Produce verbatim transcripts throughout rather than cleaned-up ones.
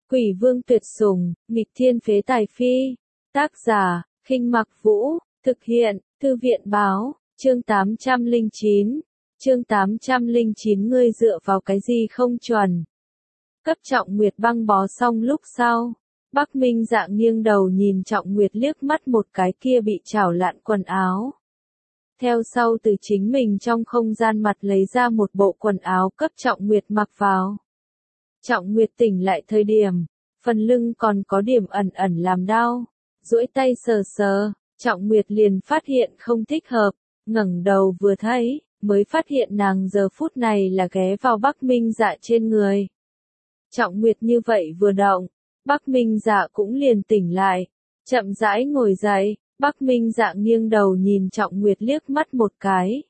Quỷ vương tuyệt sủng, nghịch thiên phế tài phi. Tác giả, Khinh Mặc Vũ, thực hiện, Thư viện báo, chương tám trăm lẻ chín. Chương tám trăm lẻ chín ngươi dựa vào cái gì không chuẩn. Cấp Trọng Nguyệt băng bó xong lúc sau, Bắc Minh Dạ nghiêng đầu nhìn Trọng Nguyệt liếc mắt một cái kia bị trảo lạn quần áo. Theo sau từ chính mình trong không gian mặt lấy ra một bộ quần áo cấp Trọng Nguyệt mặc vào. Trọng Nguyệt tỉnh lại thời điểm, phần lưng còn có điểm ẩn ẩn làm đau, duỗi tay sờ sờ, Trọng Nguyệt liền phát hiện không thích hợp, ngẩng đầu vừa thấy, mới phát hiện nàng giờ phút này là ghé vào Bắc Minh Dạ trên người. Trọng Nguyệt như vậy vừa động, Bắc Minh Dạ cũng liền tỉnh lại, chậm rãi ngồi dậy, Bắc Minh Dạ nghiêng đầu nhìn Trọng Nguyệt liếc mắt một cái.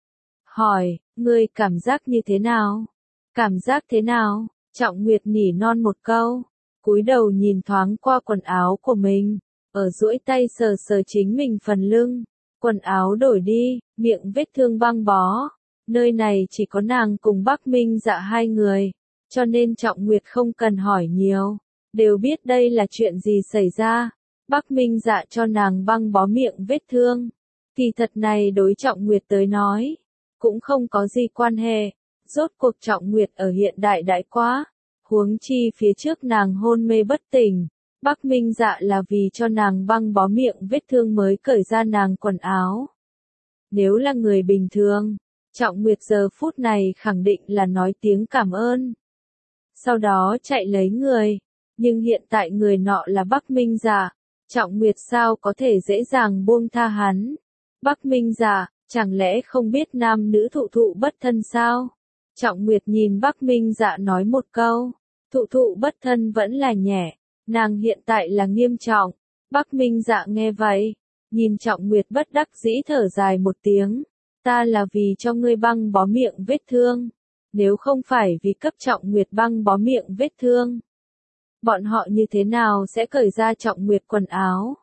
Hỏi, ngươi cảm giác như thế nào? Cảm giác thế nào? Trọng Nguyệt nỉ non một câu, cúi đầu nhìn thoáng qua quần áo của mình, ở duỗi tay sờ sờ chính mình phần lưng, quần áo đổi đi, miệng vết thương băng bó, nơi này chỉ có nàng cùng Bắc Minh Dạ hai người, cho nên Trọng Nguyệt không cần hỏi nhiều, đều biết đây là chuyện gì xảy ra. Bắc Minh Dạ cho nàng băng bó miệng vết thương, kỳ thật này đối Trọng Nguyệt tới nói, cũng không có gì quan hệ. Rốt cuộc Trọng Nguyệt ở hiện đại đại quá, huống chi phía trước nàng hôn mê bất tỉnh, Bắc Minh Dạ là vì cho nàng băng bó miệng vết thương mới cởi ra nàng quần áo. Nếu là người bình thường, Trọng Nguyệt giờ phút này khẳng định là nói tiếng cảm ơn, sau đó chạy lấy người, nhưng hiện tại người nọ là Bắc Minh Dạ, Trọng Nguyệt sao có thể dễ dàng buông tha hắn. Bắc Minh Dạ, chẳng lẽ không biết nam nữ thụ thụ bất thân sao? Trọng Nguyệt nhìn Bắc Minh Dạ nói một câu, thụ thụ bất thân vẫn là nhẹ, nàng hiện tại là nghiêm trọng. Bắc Minh Dạ nghe vậy, nhìn Trọng Nguyệt bất đắc dĩ thở dài một tiếng, ta là vì cho ngươi băng bó miệng vết thương, nếu không phải vì cấp Trọng Nguyệt băng bó miệng vết thương, bọn họ như thế nào sẽ cởi ra Trọng Nguyệt quần áo?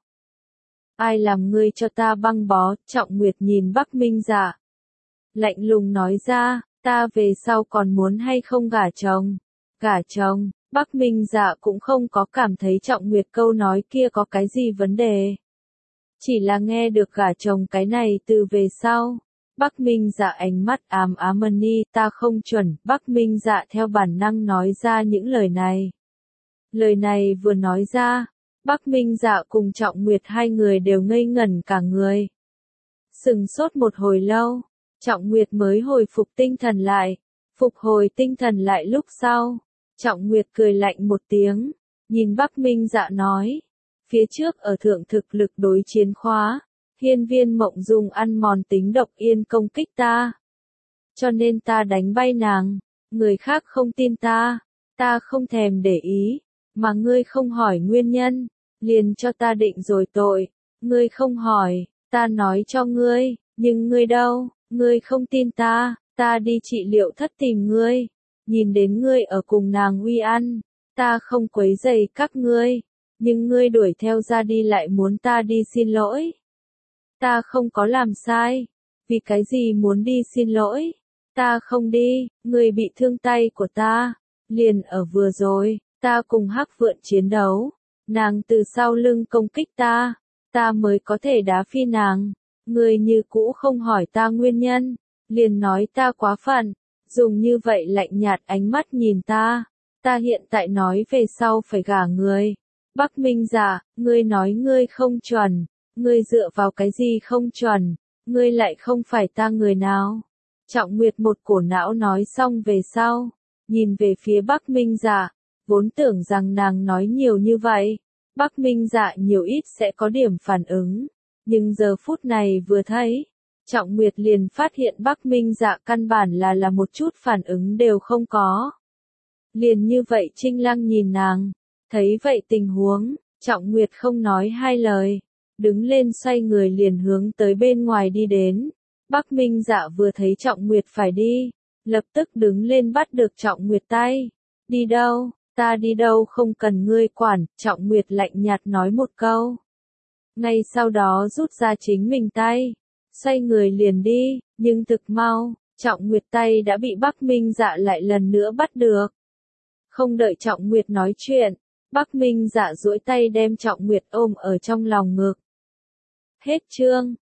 Ai làm ngươi cho ta băng bó? Trọng Nguyệt nhìn Bắc Minh Dạ, lạnh lùng nói ra, ta về sau còn muốn hay không gả chồng? Gả chồng? Bắc Minh Dạ cũng không có cảm thấy Trọng Nguyệt câu nói kia có cái gì vấn đề. Chỉ là nghe được gả chồng cái này từ về sau. Bắc Minh Dạ ánh mắt ám ám ni, ta không chuẩn. Bắc Minh Dạ theo bản năng nói ra những lời này. Lời này vừa nói ra, Bắc Minh Dạ cùng Trọng Nguyệt hai người đều ngây ngẩn cả người. Sừng sốt một hồi lâu, Trọng Nguyệt mới hồi phục tinh thần lại. Phục hồi tinh thần lại lúc sau, Trọng Nguyệt cười lạnh một tiếng, nhìn Bắc Minh Dạ nói, phía trước ở thượng thực lực đối chiến khóa, hiên viên mộng dùng ăn mòn tính độc yên công kích ta. Cho nên ta đánh bay nàng, người khác không tin ta, ta không thèm để ý, mà ngươi không hỏi nguyên nhân, liền cho ta định rồi tội, ngươi không hỏi, ta nói cho ngươi, nhưng ngươi đâu, ngươi không tin ta, ta đi trị liệu thất tìm ngươi, nhìn đến ngươi ở cùng nàng uy ăn, ta không quấy rầy các ngươi, nhưng ngươi đuổi theo ra đi lại muốn ta đi xin lỗi. Ta không có làm sai, vì cái gì muốn đi xin lỗi, ta không đi, ngươi bị thương tay của ta, liền ở vừa rồi, ta cùng Hắc Vượn chiến đấu, nàng từ sau lưng công kích ta, ta mới có thể đá phi nàng, ngươi như cũ không hỏi ta nguyên nhân, liền nói ta quá phận, dùng như vậy lạnh nhạt ánh mắt nhìn ta, ta hiện tại nói về sau phải gả người. Bắc Minh Dạ, ngươi nói ngươi không chuẩn, ngươi dựa vào cái gì không chuẩn, ngươi lại không phải ta người nào. Trọng Nguyệt một cổ não nói xong về sau, nhìn về phía Bắc Minh Dạ, vốn tưởng rằng nàng nói nhiều như vậy, Bắc Minh Dạ nhiều ít sẽ có điểm phản ứng, nhưng giờ phút này vừa thấy, Trọng Nguyệt liền phát hiện Bắc Minh Dạ căn bản là là một chút phản ứng đều không có. Liền như vậy Trinh Lăng nhìn nàng, thấy vậy tình huống, Trọng Nguyệt không nói hai lời, đứng lên xoay người liền hướng tới bên ngoài đi đến. Bắc Minh Dạ vừa thấy Trọng Nguyệt phải đi, lập tức đứng lên bắt được Trọng Nguyệt tay. Đi đâu? Ta đi đâu không cần ngươi quản, Trọng Nguyệt lạnh nhạt nói một câu. Ngay sau đó rút ra chính mình tay, xoay người liền đi, nhưng thực mau, Trọng Nguyệt tay đã bị Bắc Minh Dạ lại lần nữa bắt được. Không đợi Trọng Nguyệt nói chuyện, Bắc Minh Dạ duỗi tay đem Trọng Nguyệt ôm ở trong lòng ngực. Hết chương.